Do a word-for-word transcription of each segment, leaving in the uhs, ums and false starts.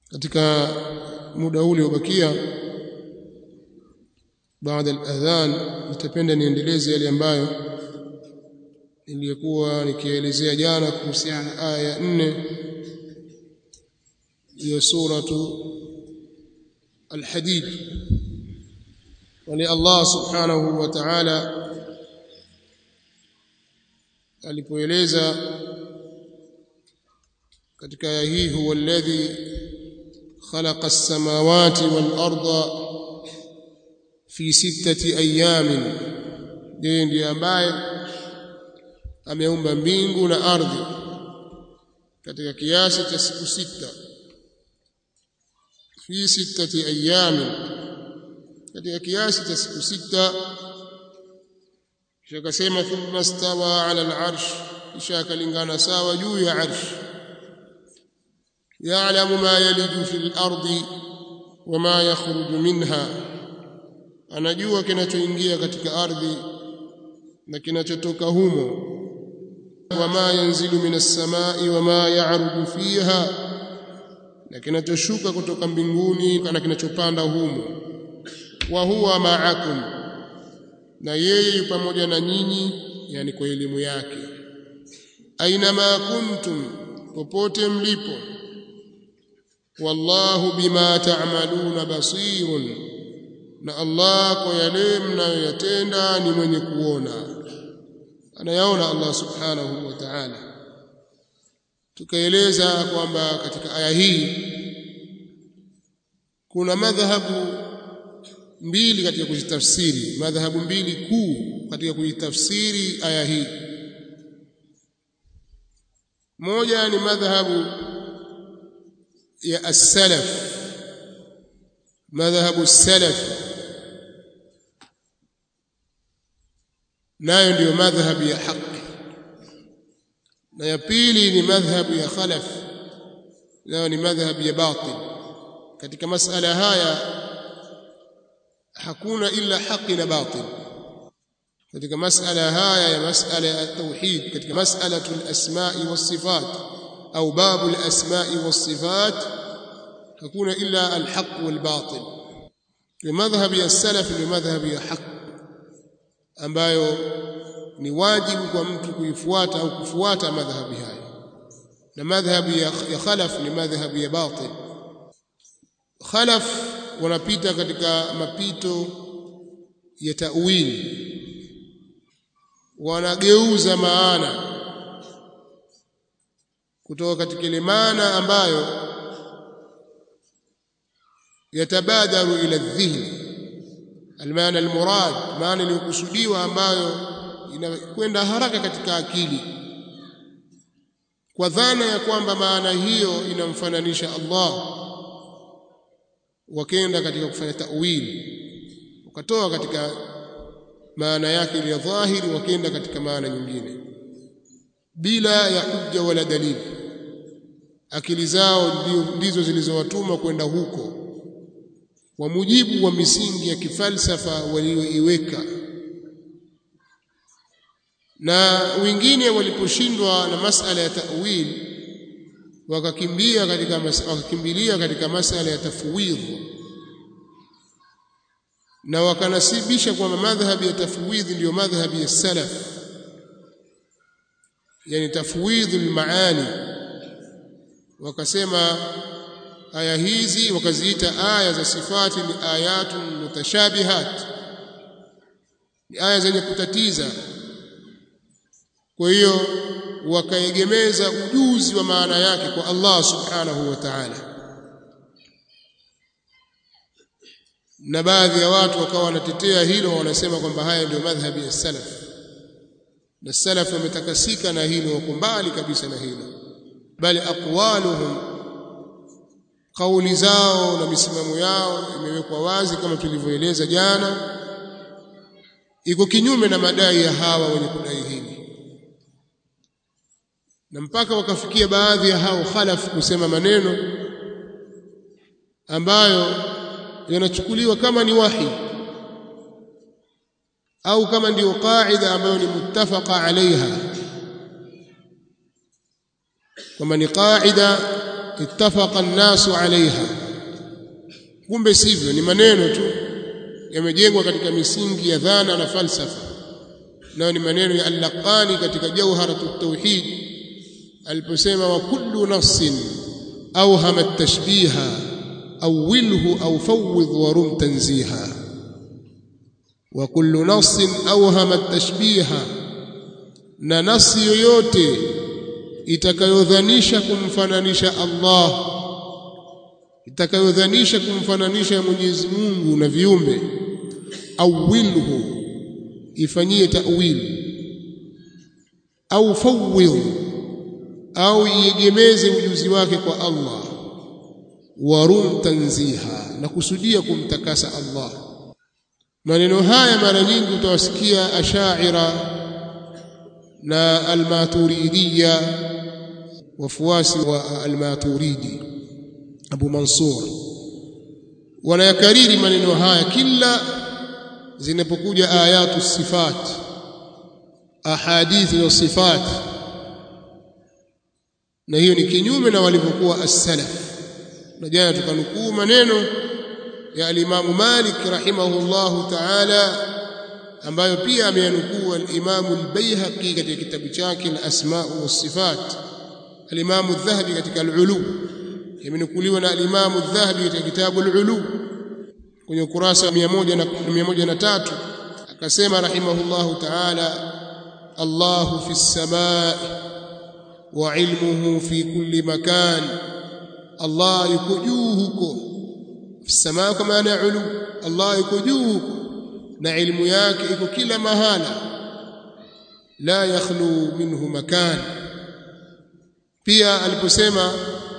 katika muda ule ubakia baada al-adhan nitapenda niendeleze yale ambayo nilikuwa nikielezea jana kuhusiana na aya ya nne ya suratu al-Hadid. Wali Allah subhanahu wa ta'ala alipoeleza katika aya hii, huwa alladhi khalaqa as-samawati wal arda fi sittati ayamin, yeye ndiye ambaye ameumba mbingu na ardhi katika kiasi cha siku sita. Fi sittati ayamin, katika kiasi cha siku sita. Kisha akasema thumma stawa ala al-arsh, kisha akalingana sawa juu ya arsh. Ya'lamu ma yaliju fil ardi wama yakhruju minha, anajua kinachoingia katika ardhi na kinachotoka humo. Wama yanzilu minas samai wama ya'ruju fiha, na kinachoshuka kutoka mbinguni na kinachopanda humo. Wa huwa ma'akum, na yeye yu pamoja na nyinyi, yani kwa elimu yake. Aina ma kuntum, popote mlipo. Wallahu bima ta'maluna basirun, na Allah kwa yale mnayoyatenda ni mwenye kuona, anayaona Allah subhanahu wa ta'ala. Tukaeleza kwamba katika aya hii kuna madhhabu mbili katika kuzitafsiri, madhhabu mbili kuu katika kuzitafsiri aya hii. Moja ni madhhabu ya as-salaf, madhhabu as-salaf, nayo ndio madhhabu ya haki. Na ya pili ni madhhabu ya khalaf, nayo ni madhhabu ya batil. Katika masala haya hakuna illa haki na batil. Katika masala haya ya masala ya tauhid, katika mas'alatu al-asma'i was-sifat au babu al-asma'i was-sifat, hakuna illa al-haq wal-batil. Kwa madhhabu ya salaf ni madhhabu ya haki ambayo ni wajibu kwa mtu kuifuata au kufuata madhhabi haya, na madhhabu ya, ya khalaf ni madhhabu ya batil. Khalaf wanapita katika mapito ya ta'wil, wanageuza maana kutoka katika ile maana ambayo yatabadaru ila dhihni, almaana almurad, maana iliyokusudiwa ambayo inakwenda haraka katika akili, kwa dhana ya kwamba maana hiyo inamfananisha Allah. Wakaenda katika kufanya ta'wil, wakatoa katika maana yake ile dhahiri, wakaenda katika maana nyingine bila ya hujja wala dalili. Akili zao ndizo zilizowatuma kwenda huko kwa mujibu wa misingi ya kifalsafa walioiweka. Na wengine waliposhindwa na masala ya ta'wil, wakakimbia katika wakakimbilia katika masala ya tafwidh, na wakanasibisha kwamba madhhabi ya tafwidh ndio madhhabi ya salaf, yani tafwidh al-maani. Wakasema aya hizi wakaziita aya za sifati ni ayatun mutashabihat, ni aya zenye kutatiza. Kwa hiyo wakaegemeza ujuzi wa maana yake kwa Allah subhanahu wa ta'ala. Na baadhi ya watu wakawa wanatetea hilo, wanasema kwamba haya ndio madhhabi ya salaf, na salaf wametakasika na hilo, wako mbali kabisa na hilo. Bali aqwaluhum, kauli zao na misimamo yao imewekwa wazi kama tulivyoeleza jana, iko kinyume na madai ya hawa wenye kudai hili. Na mpaka wakafikia baadhi ya hao khalaf kusema maneno ambayo yanachukuliwa kama ni wahi au kama ndio qaida ambayo ni muttafaqa alaiha, kama ni qaida ittafaqa an-nasu 'alayha. Kumbe sivyo, ni maneno tu yamejengwa katika misingi ya dhana na falsafa. Na ni maneno ya Al-Laqani katika Jawharatut Tauhid aliposema wa kullu nafsin awhama at-tashbiha awwilhu aw fawwidh wa rum tanziha. Wa kullu nafsin awhama at-tashbiha, na nafsi yoyote itakayodhanisha kumfananisha Allah, itakayodhanisha kumfananisha Mwenyezi Mungu na viumbe, awwilhu, ifanyie ta'wil, au fawwidh, au iegemeze ujuzi wake kwa Allah, warum tanziha, na kusudia kumtakasa Allah. Maneno haya mara nyingi utawasikia Ash'ira na Al-Maturidiyya, wafuasi wa Al-Maturidi Abu Mansur wanayakariri maneno haya kila zinapokuja ayatu sifat, ahadithi wa sifat, na hiyo ni kinyume na walivyokuwa as-salaf. Na jana tukanukuu maneno ya al-Imam Malik rahimahullahu ta'ala ambayo pia ameyanukuu al-Imam al-Baihaqi katika kitabu chake al-Asma' was-Sifat, al-Imam al-Dhahabi katika al-Ulu, yamenukuliwa na al-Imam al-Dhahabi katika kitabu al-Ulu kwenye ukurasa mia moja na tatu, akasema rahimahullahu ta'ala, Allahu fi as-samaa'i wa ilmuhu fi kulli makan. Allah yuko juu huko, fi as-samaa'i kama ana ulu, Allah yuko juu huko na ilmu yake iko kila mahala, la yakhlu minhu makan. Pia aliposema,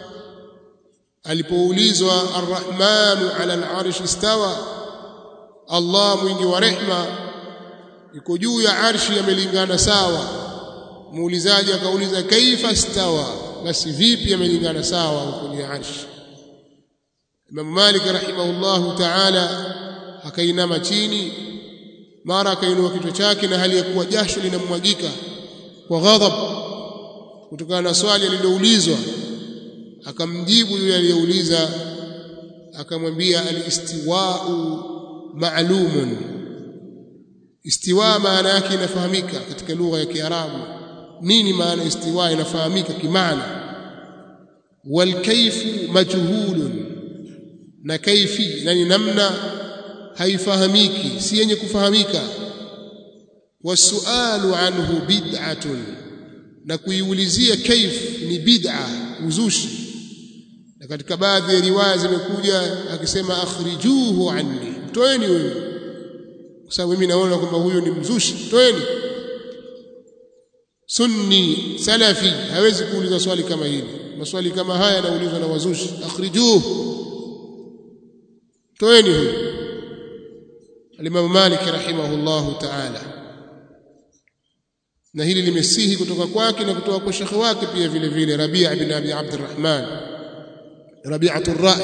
alipoulizwa Ar-Rahmanu 'ala al-'arshi istawa, Allah mwingi wa rehma yuko juu ya arshi, yamelingana sawa. Muulizaji akauliza kaifa istawa, basi vipi yamelingana sawa kwenye arshi? Imam Malik rahimahullahu ta'ala akainama chini, mara akainua kichwa chake na hali ya kuwa jasho linamwagika kwa ghadhab kutokana na swali aliloulizwa. Akamjibu yule aliyeuliza, akamwambia al-istiwa'u ma'lumun. Istiwa maana yake inafahamika katika lugha ya Kiarabu. Nini maana istiwa? Inafahamika kimaana. Wal kayfu majhulun, na kaifi yani namna haifahamiki, si yenye kufahamika. Wasualu anhu bid'atun, na kuiulizia kaif ni bid'a, uzushi. Na katika baadhi ya riwaya zimekuja akisema akhrijuhu anni, toeni wewe, kwa sababu mimi naona kwamba huyo ni mzushi, toeni. Sunni salafi hawezi kuuliza swali kama hili. Maswali kama haya yanaulizwa na wazushi, akhrijuhu, toeni huyo. Al-Imam Malik rahimahullahu ta'ala, na hili limesihi kutoka kwake na kutoka kwa shekhi wake pia vile vile Rabi' ibn Abi Abdurrahman, Rabi'atul Ra'i,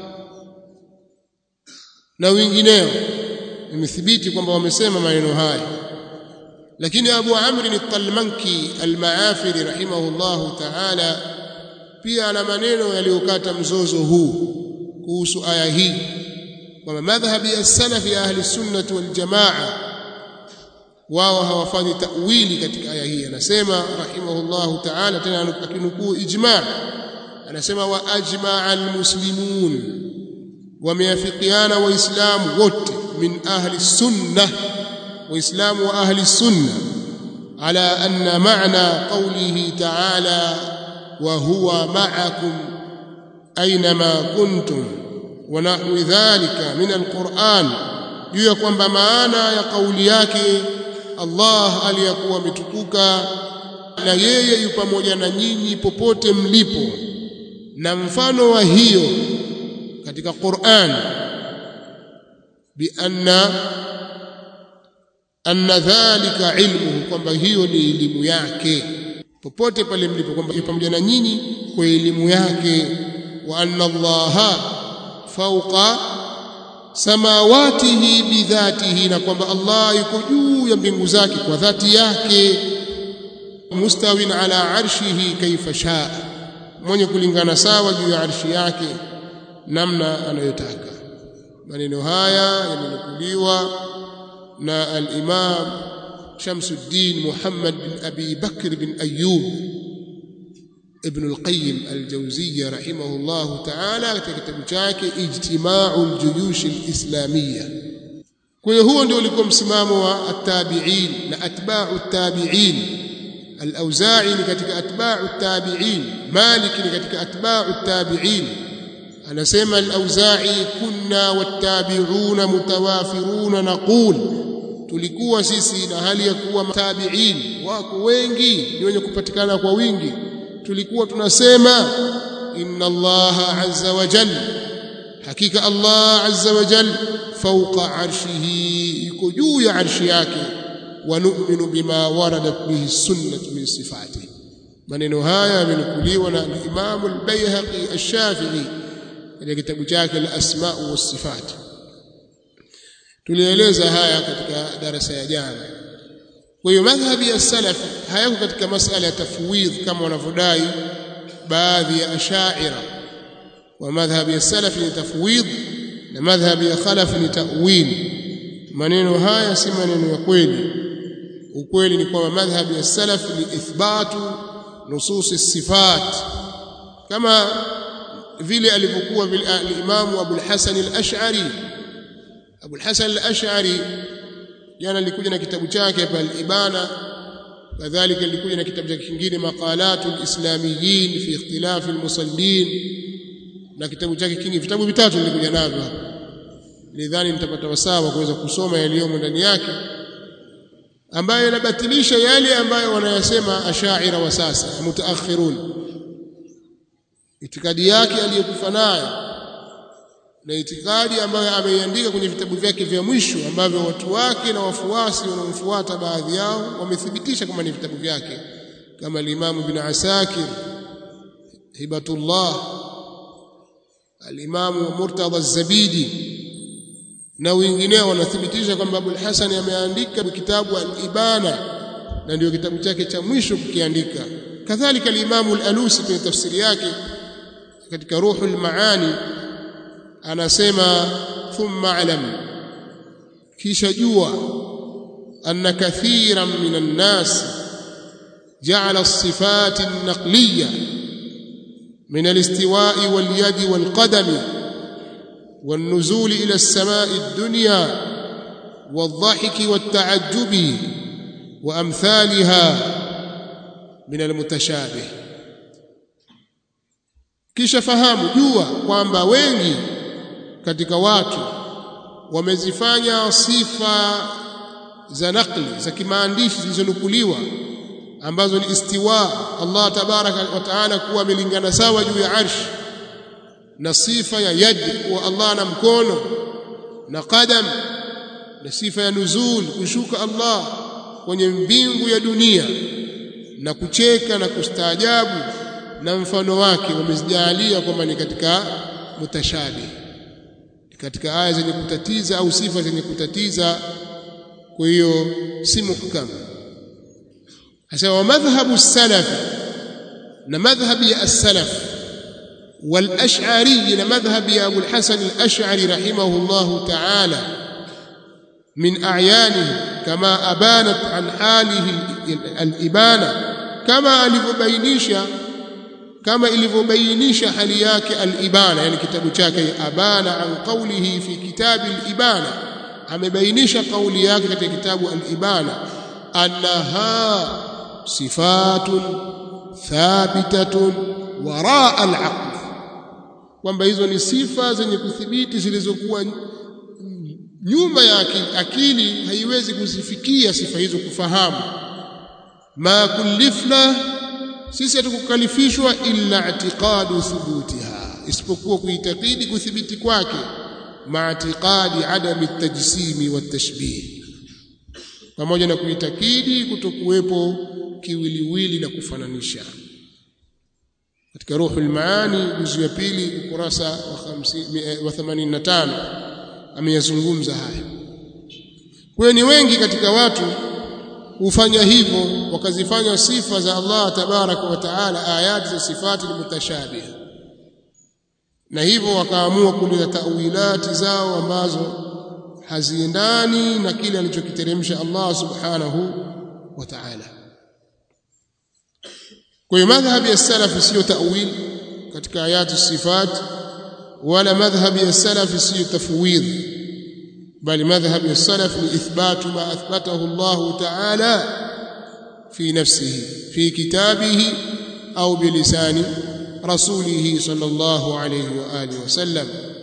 na wengineo imethibiti kwamba wamesema maneno haya. Lakini Abu Amr al-Talmanki al-Maafiri rahimahullahu ta'ala pia ana maneno yaliyokata mzozo huu kuhusu aya hii, kwamba madhhabi ya salafi ya ahli sunnah wal jamaa wao hawafanyi ta'wili katika aya hii. Anasema rahimahullahu ta'ala, tena akinukuu ijma', anasema wa ajma'a almuslimun, wameafikiana waislamu wote min ahli sunnah, waislamu wa ahli sunnah, ala anna ma'na qawlihi ta'ala wa huwa ma'akum aynama kuntum wa nahwi dhalika min alquran, juu ya kwamba maana ya kauli yake Allah aliyakuwa ametukuka na yeye yu pamoja na nyinyi popote mlipo, na mfano wa hiyo katika Qur'an, bi anna anna dhalika ilmuhu, kwamba hiyo ni elimu yake popote pale mlipo, kwamba yu pamoja na nyinyi kwa elimu yake. Wa anna Allaha fawqa samawatihi bidhatihi, na kwamba Allah yuko juu ya mbingu zake kwa dhati yake. Mustawin ala arshihi kaifa shaa, mwenye kulingana sawa juu ya arshi yake namna anayotaka. Maneno haya yamenukuliwa na al-Imam Shamsuddin Muhammad bin Abi Bakr bin Ayyub Ibn al-Qayyim al-Jawziyya rahimahullahu ta'ala katika kitabu chake Ijtima'ul Juyush al-Islamiyya. Kwa hiyo huo ndio ulikuwa msimamo wa at-tabi'in na atba'u at-tabi'in. Al-Auza'i ni katika atba'u at-tabi'in, Malik ni katika atba'u at-tabi'in. Anasema al-Auza'i, kunna wat-tabi'una mutawafiruna naqul, tulikuwa sisi na hali ya kuwa tabi'in wako wengi, ni wenye kupatikana kwa wingi, tulikuwa tunasema inna Allah azza wa jalla, hakika Allah azza wa jalla fawqa arshihi, yuko juu ya arshi yake, wa nu'minu bima waradat bihi sunnah min sifatihi. Maneno haya yamenukuliwa na Imam al-Baihaqi ash-Shafi'i katika kitabu chake al-Asma' was-Sifat. Tulieleza haya katika darasa ya jana. Kwa hiyo madhhabi ya salaf hayako katika masala ya tafwidh kama wanavyodai baadhi ya ashaira, wa madhhabi ya salaf ni tafwidh na madhhabi ya khalaf ni ta'wil. Maneno haya si maneno ya kweli. Ukweli ni kwamba madhhabi ya salaf ni ithbatu nusus as-sifat, kama vile alivyokuwa al-Imam Abu al-Hasan al-Ash'ari. Abu al-Hasan al-Ash'ari jana alikuja na kitabu chake hapa al-Ibana, kadhalika alikuja na kitabu chake kingine Maqalatul Islamiyyin fi Ikhtilaf al-Musallin, na kitabu chake kingine, vitabu vitatu nilikuja navyo. Nidhani mtapata wasawa kuweza kusoma yaliyomo ndani yake, ambayo yanabatilisha yale ambayo wanayasema ashaira wa sasa mutaakhirun. Itikadi yake aliyokufa nayo na itikadi ambayo ameiandika kwenye vitabu vyake vya mwisho ambavyo watu wake na wafuasi wanaomfuata baadhi yao wamethibitisha kama ni vitabu vyake, kama al-Imam Ibn Asakir, Hibatullah, al-Imam Murtada az-Zabidi na wengineo wanathibitisha kwamba Abu al-Hasan ameandika kitabu al-Ibana na ndio kitabu chake cha mwisho kukiandika. Kadhalika al-Imam al-Alusi kwenye tafsiri yake katika Ruhul Maani anasema thumma alam, kisha jua, anna kathiran minan nas ja'ala as-sifat an-naqliyya min al-istiwa'i wal-yadi wal-qadami wan-nuzuli ila as-sama'i ad-dunya wal-dhahiki wat-ta'ajjubi wa amthaliha min al-mutashabih. Kisha fahamu, jua kwamba wengi katika watu wamezifanya sifa za nakli za kimaandishi zilizonukuliwa ambazo ni istiwa Allah tabaraka wa taala kuwa amelingana sawa juu ya arshi, na sifa ya yad kuwa Allah na mkono, na qadam na sifa ya nuzul kushuka Allah kwenye mbingu ya dunia, na kucheka na kustaajabu na mfano wake, wamezijalia kwamba ni katika mutashabih, katika aya zenye kutatiza au sifa zenye kutatiza. Kwa hiyo si muhkam. Hasa wa madhhabu salaf na madhhabi ya as-salaf wal ash'ari na madhhabi ya Abu al-Hasan al-Ash'ari rahimahullahu ta'ala min a'yanihi kama abanat an halihi al-ibana, kama alivyobainisha kama ilivyobainisha hali yake al-Ibana, yani kitabu chake Abana an qawlihi fi kitab al-Ibana, amebainisha kauli yake katika kitabu al-Ibana, annaha sifatun thabitatun waraa al-aql, kwamba hizo ni sifa zenye kuthibiti zilizokuwa nyuma ya akili. Akili haiwezi kuzifikia sifa hizo kufahamu. Ma kullifna, sisi hatukukalifishwa illa i'tiqadu thubutiha, isipokuwa kuitakidi kuthibiti kwake, ma i'tiqadi adami at-tajsimi wat-tashbih, pamoja na kuitakidi kutokuwepo kiwiliwili na kufananisha. Katika Ruhul Maani juzu ya pili ukurasa wa themanini na tano ameyazungumza haya. Kwa hiyo ni wengi katika watu hufanya hivyo wakazifanya sifa za Allah tabaraka wa taala ayati za sifati mutashabih, na hivyo wakaamua kuleta tawilati zao ambazo haziendani na kile alichokiteremsha Allah subhanahu wa ta'ala. Kwa hiyo madhhabi ya salaf sio ta'wil katika ayati sifat, wala madhhabi ya salaf sio tafwid, bali madhhabi ya salaf ni ithbatu ma athbatahu Allah ta'ala fi nafsihi fi kitabihi au bilisani rasulihi sallallahu alayhi wa alihi wasallam.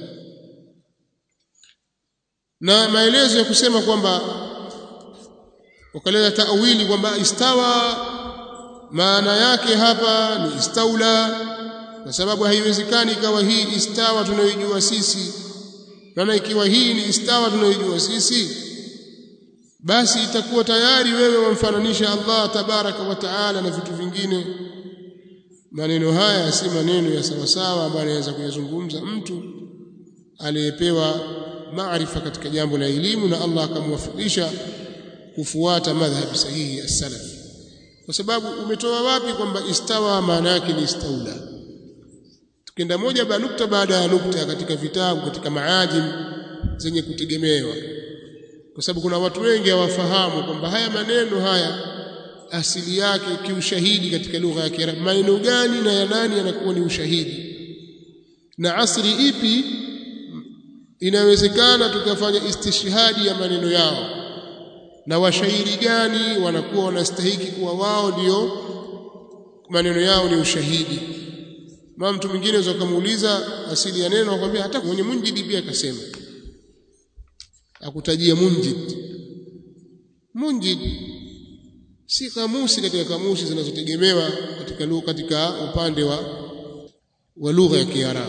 Na maelezo ya kusema kwamba wakaleta ta'wili kwamba istawa maana yake hapa ni istaula, kwa sababu haiwezekani ikawa hii istawa tunayojua sisi, maana ikiwa hii ni istawa tunayojua sisi, basi itakuwa tayari wewe wamfananisha Allah tabaraka wa taala na vitu vingine. Maneno haya si maneno ya sawa sawa ambayo anaweza kuyazungumza mtu aliyepewa maarifa katika jambo la elimu na Allah akamwafikisha kufuata madhhabi sahihi ya salaf. Kwa sababu umetoa wapi kwamba istawa maana yake ni istaula? Tukenda moja ba nukta baada ya nukta katika vitabu, katika maajim zenye kutegemewa, kwa sababu kuna watu wengi hawafahamu kwamba haya maneno haya asili yake kiushahidi katika lugha ya Kiarabu, maneno gani na ya nani yanakuwa ni ushahidi, na asri ipi inawezekana tukafanya istishhadi ya maneno yao, na washairi gani wanakuwa wanastahili kuwa wao ndio maneno yao ni ushahidi. Mama mtu mwingine anaweza kumuuliza asili ya neno akwambia hata mwenye munjidi pia akasema, akutajia munjid. Munjid si kamusi katika kamusi zinazotegemewa katika lugha, katika upande wa wa lugha ya Kiarabu.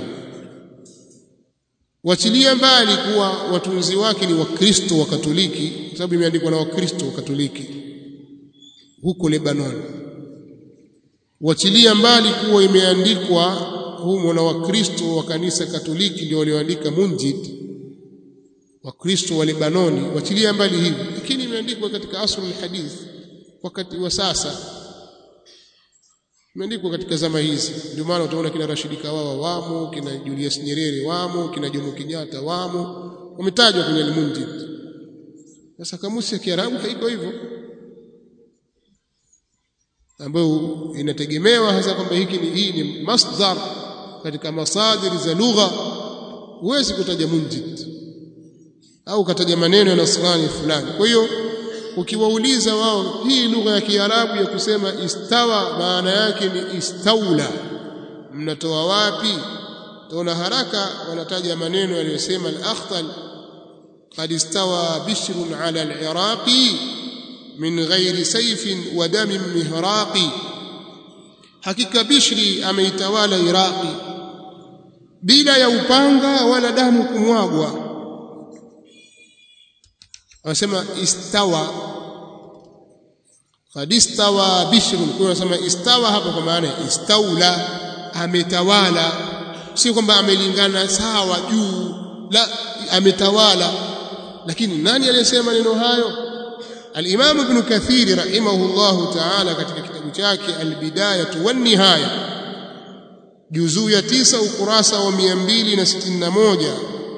Wachilia mbali kuwa watunzi wake ni Wakristo wa Katoliki, sababu imeandikwa na Wakristo wa Katoliki huko Lebanon. Wachilia mbali kuwa imeandikwa humo na Wakristo wa kanisa Katoliki ndio walioandika Munjid, Wakristo wa Lebanoni. Wachilia mbali hivi, lakini imeandikwa katika asrul hadith, wakati wa sasa, imeandikwa katika zama hizi. Ndio maana utaona kina Rashid Kawawa wamo, kina Julius Nyerere wamo, kina Jomo Kenyatta wamo, wametajwa kwenye al-Munjid. Sasa kamusi ya Kiarabu haiko hivyo, ambayo inategemewa hasa kwamba hiki ni hii ni masdar katika masadir za lugha. Huwezi kutaja Munjid au kataja maneno ya Nasrani fulani. Kwa hiyo ukiwauliza wao hii lugha ya Kiarabu ya kusema istawa maana yake ni istaula, mnatoa wapi? Tuona haraka wanataja maneno yaliyosema al-Akhtal, qad istawa bishrun ala al-Iraqi min ghairi sayfin wa damin mihraqi, hakika Bishri ameitawala Iraqi bila ya upanga wala damu kumwagwa. Wanasema istawa, qad istawa bishrun, kwa wanasema istawa hapa kwa maana istaula, ametawala, si kwamba amelingana sawa juu, la, ametawala. Lakini nani aliyesema neno hayo? Al-Imam Ibn Kathir rahimahullahu ta'ala katika kitabu chake Al-Bidayah wan Nihaya juzuu ya tisa ukurasa wa mia mbili na sitini na moja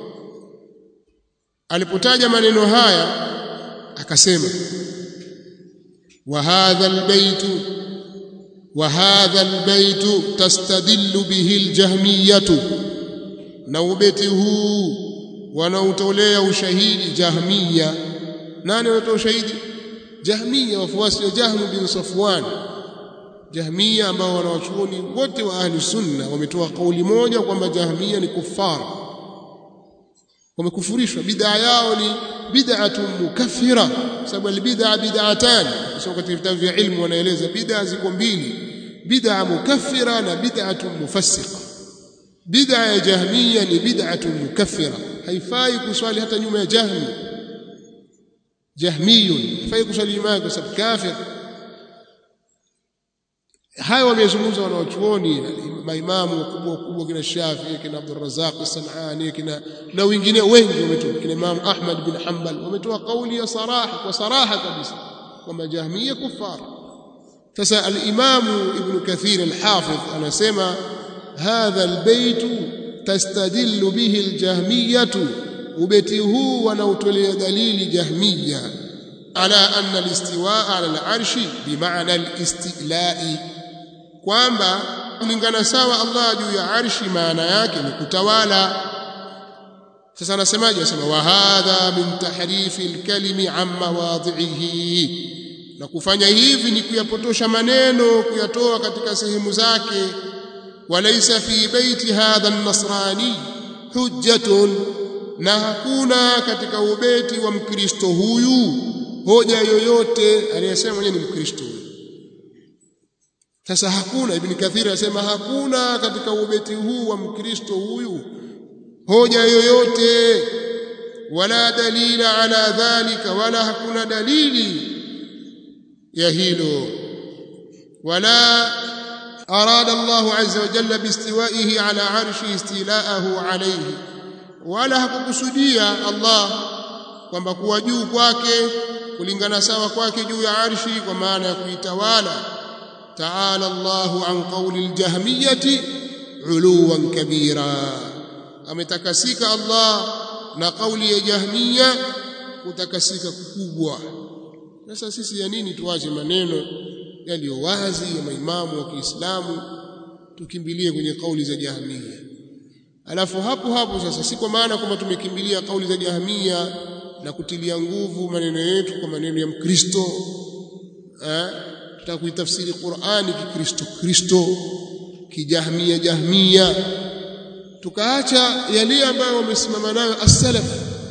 alipotaja maneno haya akasema, wa hadha albayt wa hadha albayt tastadillu bihi aljahmiyatu, na ubeti huu wanautolea ushahidi Jahmiya. Nani wanatoa ushahidi? Jahmiya, wafuasi wa Jahm bin Safwan. Jahmiya ambao wanawachuoni wote wa ahli sunna wametoa kauli moja kwamba Jahmiya ni kufara, wamekufurishwa. Bid'a yao ni bid'atun mukaffira, sababu albid'a bid'atan. Sio katika vitabu vya ilmu wanaeleza bid'a ziko mbili, bid'a mukaffira na bid'atun mufassiqa. Bid'a ya Jahmiya ni bid'atun mukaffira, haifai kuswali hata nyuma ya Jahmi. Jahmiyun haifai kuswali nyuma yake kwa sababu kafir. Hayo wamezungumza wanaochuoni maimamu wakubwa wakubwa kina Shafi'i, kina Abdul Razzaq as-San'ani, kina na wengine wengi wametoa, kina Imam Ahmad bin Hanbal wametoa kauli ya saraha, kwa saraha kabisa kwamba Jahmiya kufar. Sasa al-Imam Ibn Kathir al-Hafidh anasema hadha al-bayt tastadillu bihi al-Jahmiyatu, ubeti huu wanautolea dalili Jahmiya ala anna al-istiwaa ala al-arshi bimaana al-istila'i, kwamba kulingana sawa Allah juu ya arshi maana yake ni kutawala. Sasa anasemaje? Anasema wa hadha min tahrifi al-kalimi an mawadhihi, na kufanya hivi ni kuyapotosha maneno, kuyatoa katika sehemu zake. Walaysa fi baiti hadha an-nasrani hujjatun, na hakuna katika ubeti wa Mkristo huyu hoja yoyote. Aliyesema mwenyewe ni Mkristo. Sasa hakuna, Ibn Kathir anasema hakuna katika ubeti huu wa Mkristo huyu hoja yoyote, wala dalila ala dhalika, wala hakuna dalili ya hilo. Wala arada Allah azza wa jalla biistiwaihi ala arshi istilaahu alayhi, wala hakukusudia Allah kwamba kuwa juu kwake kulingana sawa kwake juu ya arshi kwa maana ya kuitawala. Ta'ala Allahu an qawli al-jahmiyati uluwan kabira, ametakasika Allah na kauli ya Jahmiya kutakasika kukubwa. Sasa sisi ya nini tuache maneno yaliyo wazi ya maimamu wa Kiislamu tukimbilie kwenye kauli za Jahmiya? Alafu hapo hapo sasa, si kwa maana kwamba tumekimbilia kauli za Jahmiya na kutilia nguvu maneno yetu kwa maneno ya Mkristo, eh tutakuitafsiri Qur'ani kikristo Kristo, kijahmiya Jahmiya, tukaacha yale ambayo wamesimama nayo as-salaf.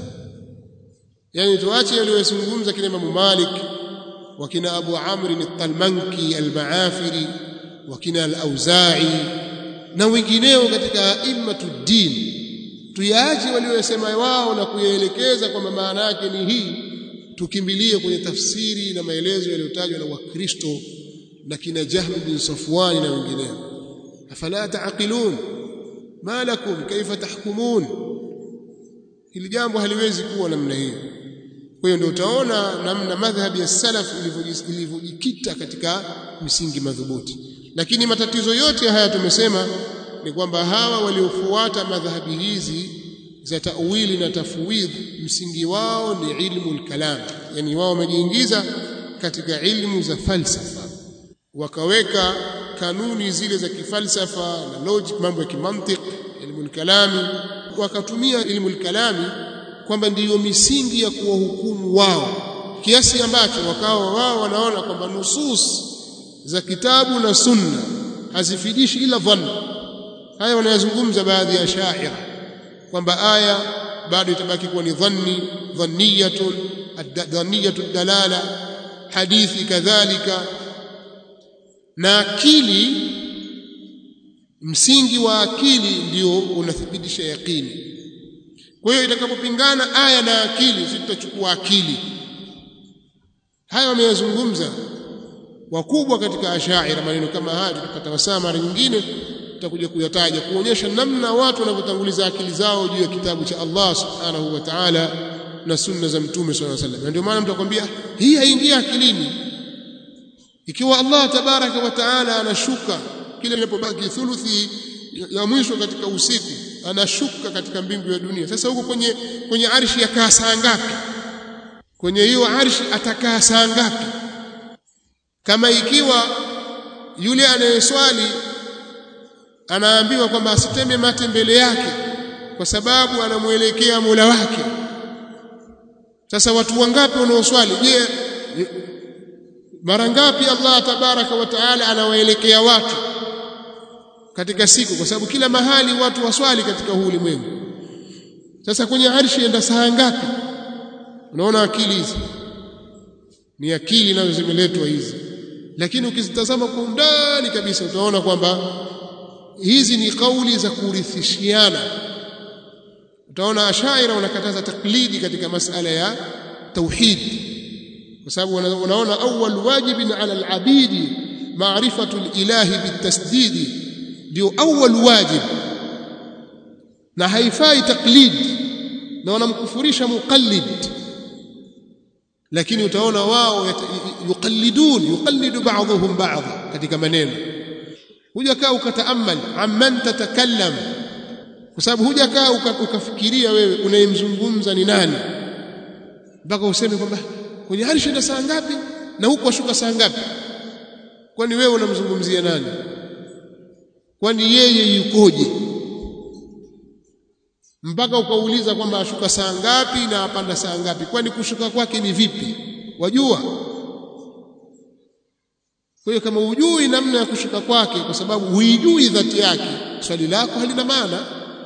Yani tuache yaliyozungumza kina Imam Malik wakina Abu Amr al-Talmanki al-Maafiri wakina al-Auza'i na wengineo katika aimmatud din, tuyaache waliyosema wao na kuyaelekeza kwamba maana yake ni hii, tukimbilie kwenye tafsiri na maelezo yaliyotajwa na Wakristo na kina Jahm bin Safwan na wengineo. Afala taaqilun ma lakum kaifa tahkumun? Hili jambo haliwezi kuwa namna hiyo. Kwa hiyo ndio utaona namna madhhabi ya salaf ilivyojikita katika misingi madhubuti. Lakini matatizo yote haya tumesema ni kwamba hawa waliofuata madhhabi hizi za ta'wili na tafwidh, msingi wao ni ilmu al-kalam, yani wao wamejiingiza katika ilmu za falsafa, wakaweka kanuni zile za kifalsafa na logic, mambo ya kimantiki, ilmu al-kalami, wakatumia ilmu al-kalami kwamba ndiyo misingi ya kuwahukumu wao, kiasi ambacho wakawa wao wanaona kwamba nusus za kitabu na sunna hazifidishi ila dhann. Haya wanayazungumza baadhi ya shaira kwamba aya bado itabaki kuwa ni dhanni, dhanniyatun, dhanniyatu dalala, hadithi kadhalika, na akili, msingi wa akili ndio unathibitisha yaqini. Kwa hiyo itakapopingana aya na akili, sisi tutachukua akili. Haya wameyazungumza wakubwa katika ashaira. Maneno kama haya tutapata wasaa mara nyingine tutakuja kuyataja, kuonyesha namna watu wanavyotanguliza akili zao juu ya kitabu cha Allah subhanahu wa ta'ala na sunna za Mtume sallallahu alaihi wasallam. Ndio maana mtu akwambia hii haingia akilini. Ikiwa Allah tabaraka wa ta'ala anashuka kile linapobaki thuluthi ya mwisho katika usiku, anashuka katika mbingu ya dunia, sasa huko kwenye kwenye arshi yakaa saa ngapi? Kwenye hiyo arshi atakaa saa ngapi? Kama ikiwa yule anayeswali anaambiwa kwamba asiteme mate mbele yake kwa sababu anamuelekea Mola wake, sasa watu wangapi wanaoswali? Je, mara ngapi Allah tabaraka wa taala anawaelekea watu katika siku? Kwa sababu kila mahali watu waswali katika huu ulimwengu. Sasa kwenye arshi enda saa ngapi? Unaona akili hizi ni akili nazo zimeletwa hizi, lakini ukizitazama kwa undani kabisa utaona kwamba hizi ni kauli za kurithishiana. Utaona ashaira wanakataza taklidi katika masala ya tauhid, kwa sababu unaona awwal wajibin ala al-abidi ma'rifatu al-ilahi bitasdidi, ndio awwal wajib, na haifai taklid, na wanamkufurisha muqallid. lakini utaona wao yuqallidun yuqallidu ba'dhum ba'dha katika maneno. Hujakaa ukataamal amman tatakallam, kwa sababu hujakaa ukafikiria wewe unayemzungumza ni nani mpaka useme kwamba kwenye arshi ndio saa ngapi na huko ashuka saa ngapi. Kwani wewe unamzungumzia nani? Kwani yeye yukoje mpaka ukauliza kwamba ashuka saa ngapi na apanda saa ngapi? Kwani kushuka kwake ni vipi? Wajua? Kwa hiyo kama hujui namna ya kushuka kwake kwa sababu huijui dhati yake, swali lako halina maana.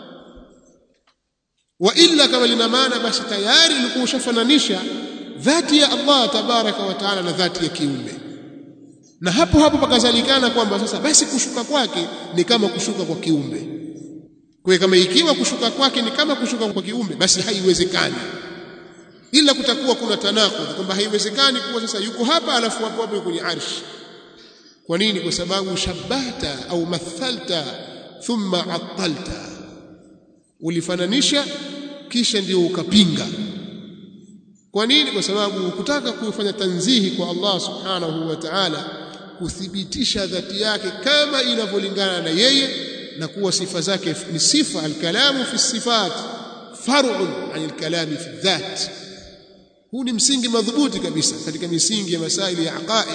Wa illa kama lina maana, basi tayari ulikuwa ushafananisha dhati ya Allah tabaraka wa taala na dhati ya kiumbe, na hapo hapo pakazalikana kwamba sasa basi kushuka kwake ni kama kushuka kwa kiumbe. Kwa kama ikiwa kushuka kwake ni kama kushuka kwa kiumbe, basi haiwezekani, ila kutakuwa kuna tanakudh kwamba haiwezekani kuwa sasa yuko hapa alafu hapo hapo kwenye arshi. Kwa nini? Kwa sababu shabahta au mathalta thumma attalta, ulifananisha kisha ndio ukapinga. Kwa nini? Kwa sababu ukutaka kufanya tanzihi kwa Allah subhanahu wa ta'ala, kuthibitisha dhati yake kama inavyolingana na yeye, na kuwa sifa zake ni sifa. Alkalamu fi sifat far'un 'an alkalami fi dhat. Huu ni msingi madhubuti kabisa katika misingi ya masaili ya aqaid.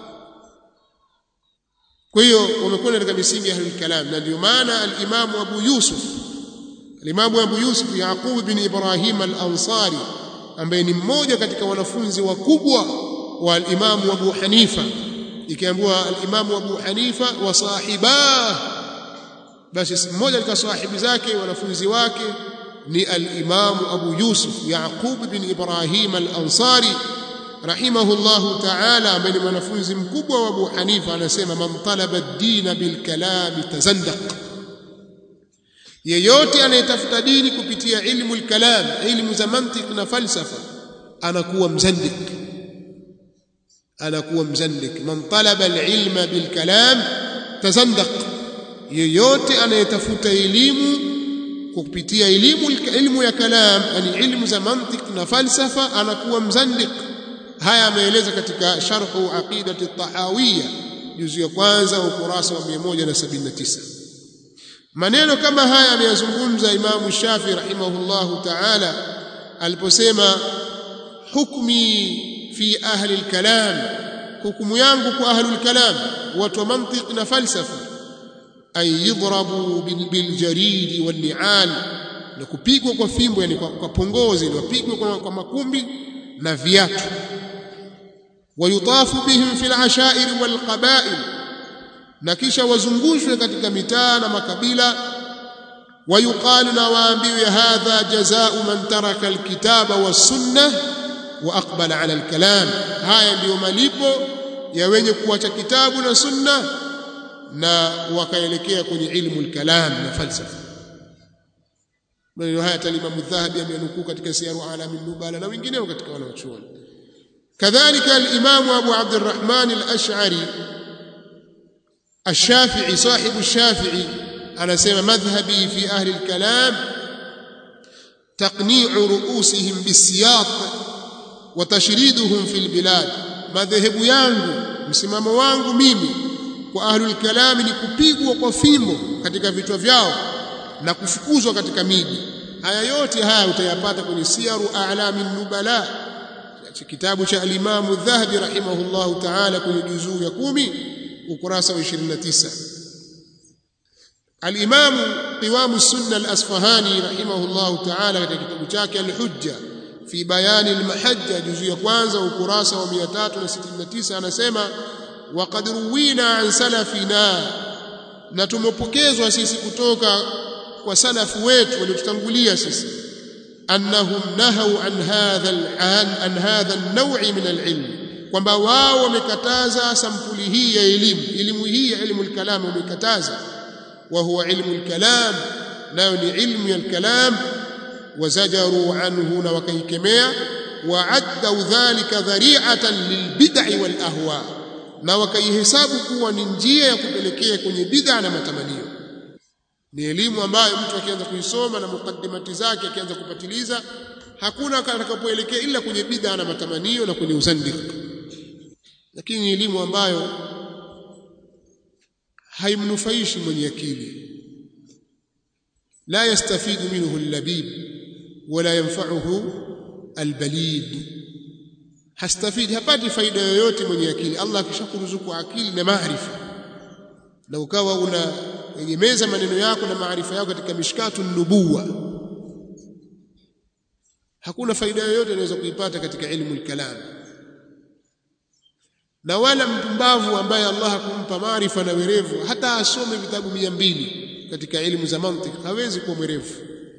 Kwa hiyo wamekwenda katika misingi ya al-kalam, na ndio maana al-Imam Abu Yusuf al-Imam Abu Yusuf Yaqub bin Ibrahim al-Ansari, ambaye ni mmoja katika wanafunzi wakubwa wa al-Imam Abu Hanifa, ikiambiwa al-Imam Abu Hanifa wa sahiba, basi mmoja katika sahibi zake wanafunzi wake ni al-Imam Abu Yusuf Yaqub bin Ibrahim al-Ansari rahimahullahu ta'ala, ambaye ni mwanafunzi mkubwa wa Abu Hanifa. Anasema man talaba ad-din bil kalam tazandaq, yeyote anayetafuta dini kupitia ilmu al-kalam, ilmu za mantiq na falsafa, anakuwa mzandik, anakuwa mzandik. Man talaba al-ilma bil kalam tazandaq, yeyote anayetafuta elimu kupitia elimu ilmu ya kalam, yani ilmu za mantiq na falsafa, anakuwa mzandik. Haya ameeleza katika sharhu aqidati at-tahawiyya juzu ya kwanza ukurasa wa mia moja na sabini na tisa. Maneno kama haya ameyazungumza Imamu Shafi rahimahullahu ta'ala aliposema hukmi fi ahli al-kalam, hukumu yangu kwa ahli al-kalam, watu wa mantiq na falsafa, ay yudrabu bil jarid wal ni'al, na kupigwa kwa fimbo, yani kwa, kwa pongozi, na kupigwa kwa, kwa makumbi na viatu. Wayutafu bihim fil ashair wal qabail, na kisha wazungushwe katika mitaa na makabila. Wayuqalu, na waambiwe hadha jazaa'u man taraka alkitaba was sunnah wa aqbala ala alkalam, haya ndiyo malipo ya wenye kuacha kitabu na sunna na wakaelekea kwenye ilmu alkalam na falsafa. Maneno haya Imam Adh-Dhahabi amenukuu katika Siyaru A'lam an-Nubala na wengineo katika wanachuoni. Kadhalika al-Imam Abu Abdurrahman al-Ash'ari الشافعي صاحب الشافعي anasema madhhabi fi ahli al-kalam taqni'u ru'usihim bisiyat wa tashriduhum fil bilad, madhehebu yangu, msimamo wangu mimi kwa ahli al-kalam ni kupigwa kwa fimbo katika vichwa vyao na kufukuzwa katika miji. Haya yote haya utayapata kwenye Siyaru A'lam an-Nubala, kitabu cha al-Imam Adh-Dhahabi rahimahullahu ta'ala, kwenye juzuu ya kumi ukurasa wa ishirini na tisa. Al-Imam Qiwam as-Sunnah al-Asfahani rahimahullahu ta'ala katika kitabu chake al-Hujja fi bayan al-Mahajja juzuu ya kwanza ukurasa wa mia tatu na sitini na tisa anasema waqad ruwina an salafina, na tumepokezwa sisi kutoka kwa salafu wetu waliotutangulia sisi, annahum nahau an hadha al-an an hadha an-naw'i min al-ilm, kwamba wao wamekataza sampuli hii ya elimu, elimu hii ya ilmu al-kalam wamekataza. Wa huwa ilmu al-kalam, nayo ni ilmu ya al-kalam. Wazajaru anhu, na wakaikemea. Wa'addu dhalika dhari'atan lilbid'i wal ahwa, na wakaihesabu kuwa ni njia ya kupelekea kwenye bid'a na matamanio. Ni elimu ambayo mtu akianza kuisoma na mukaddimati zake akianza kupatiliza hakuna atakapoelekea ila kwenye bid'a na matamanio na kwenye uzandik. Lakini elimu ambayo haimnufaishi mwenye akili, la yastafidu minhu al-labib wala yanfa'uhu al-balid, hastafidi, hapati faida yoyote mwenye akili. Allah akishakuruzuku akili na maarifa, na ukawa unaegemeza maneno yako na maarifa yako katika mishkatu nubuwa, hakuna faida yoyote unaweza kuipata katika ilmu al-kalam. Na wala mpumbavu ambaye Allah hakumpa maarifa na werevu, hata asome vitabu mia mbili katika elimu za mantiki, hawezi kuwa mwerevu.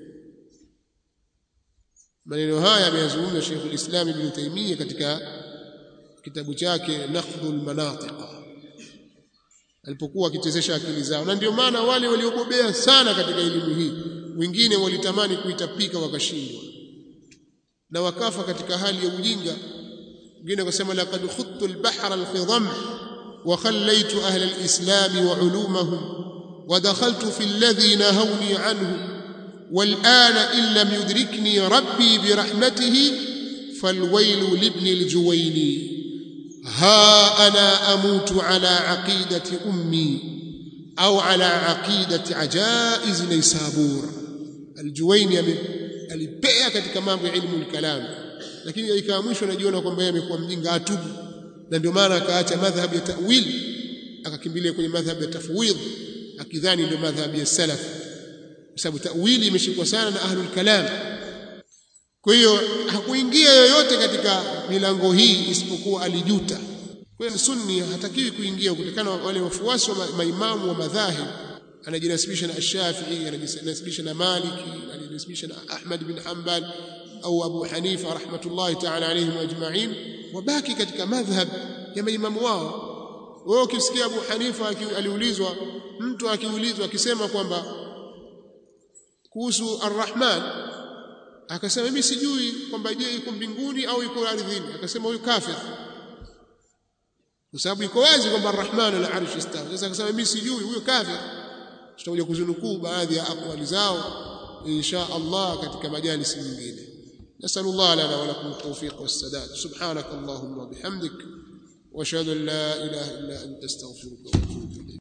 Maneno haya ameyazungumza Sheikh al-Islam Ibn Taymiyyah katika kitabu chake Naqdul Manatiq, alipokuwa akitezesha akili zao. Na ndio maana wale waliobobea sana katika elimu hii, wengine walitamani kuitapika wakashindwa na wakafa katika hali ya ujinga. Wengine wakasema laqad khuttu al-bahra al-khidam wa khallaytu ahla al-islam wa ulumahum wa dakhaltu fi alladhi nahawni anhu والآن إن لم يدركني ربي برحمته فالويل لابن الجويني ها أنا أموت على عقيدة أمي أو على عقيدة عجائز نيسابور. الجويني alipea katika mambo ya ilmu al-kalam, lakini ikawa mwisho anajiona kwamba yeye amekuwa mjinga, atubu. Na ndio maana akaacha madhhab ya ta'wil akakimbilia kwenye madhhab ya tafwidh, akidhani ndio madhhab ya salaf, kwa sababu ta'wili imeshikwa sana na ahlul kalam. Kwa hiyo hakuingia yoyote katika milango hii isipokuwa alijuta. Kwa hiyo sunni hatakiwi kuingia kutokana na wale wafuasi wa maimamu wa madhahib. Anajinasibisha na Ash-Shafi'i, anajinasibisha na Maliki, anajinasibisha na Ahmad bin Hanbal au Abu Hanifa rahmatullahi ta'ala alayhim ajma'in, wabaki katika madhhab ya maimamu wao. Wao ukisikia Abu Hanifa aliulizwa, mtu akiulizwa akisema kwamba kuhusu Ar-Rahman, akasema mimi sijui kwamba je yuko mbinguni au yuko ardhini, akasema huyu kafir, kwa sababu iko wazi kwamba Ar-Rahman al-Arsh istawa. Sasa akasema mimi sijui, huyo kafir. Tutakuja kuzunukuu baadhi ya aqwali zao insha Allah katika majalisi nyingine. Nasallallahu lana wa lakum at-tawfiq was-sadad. Subhanakallahumma wa bihamdik wa ashhadu an la ilaha illa anta astaghfiruka wa atubu ilayk.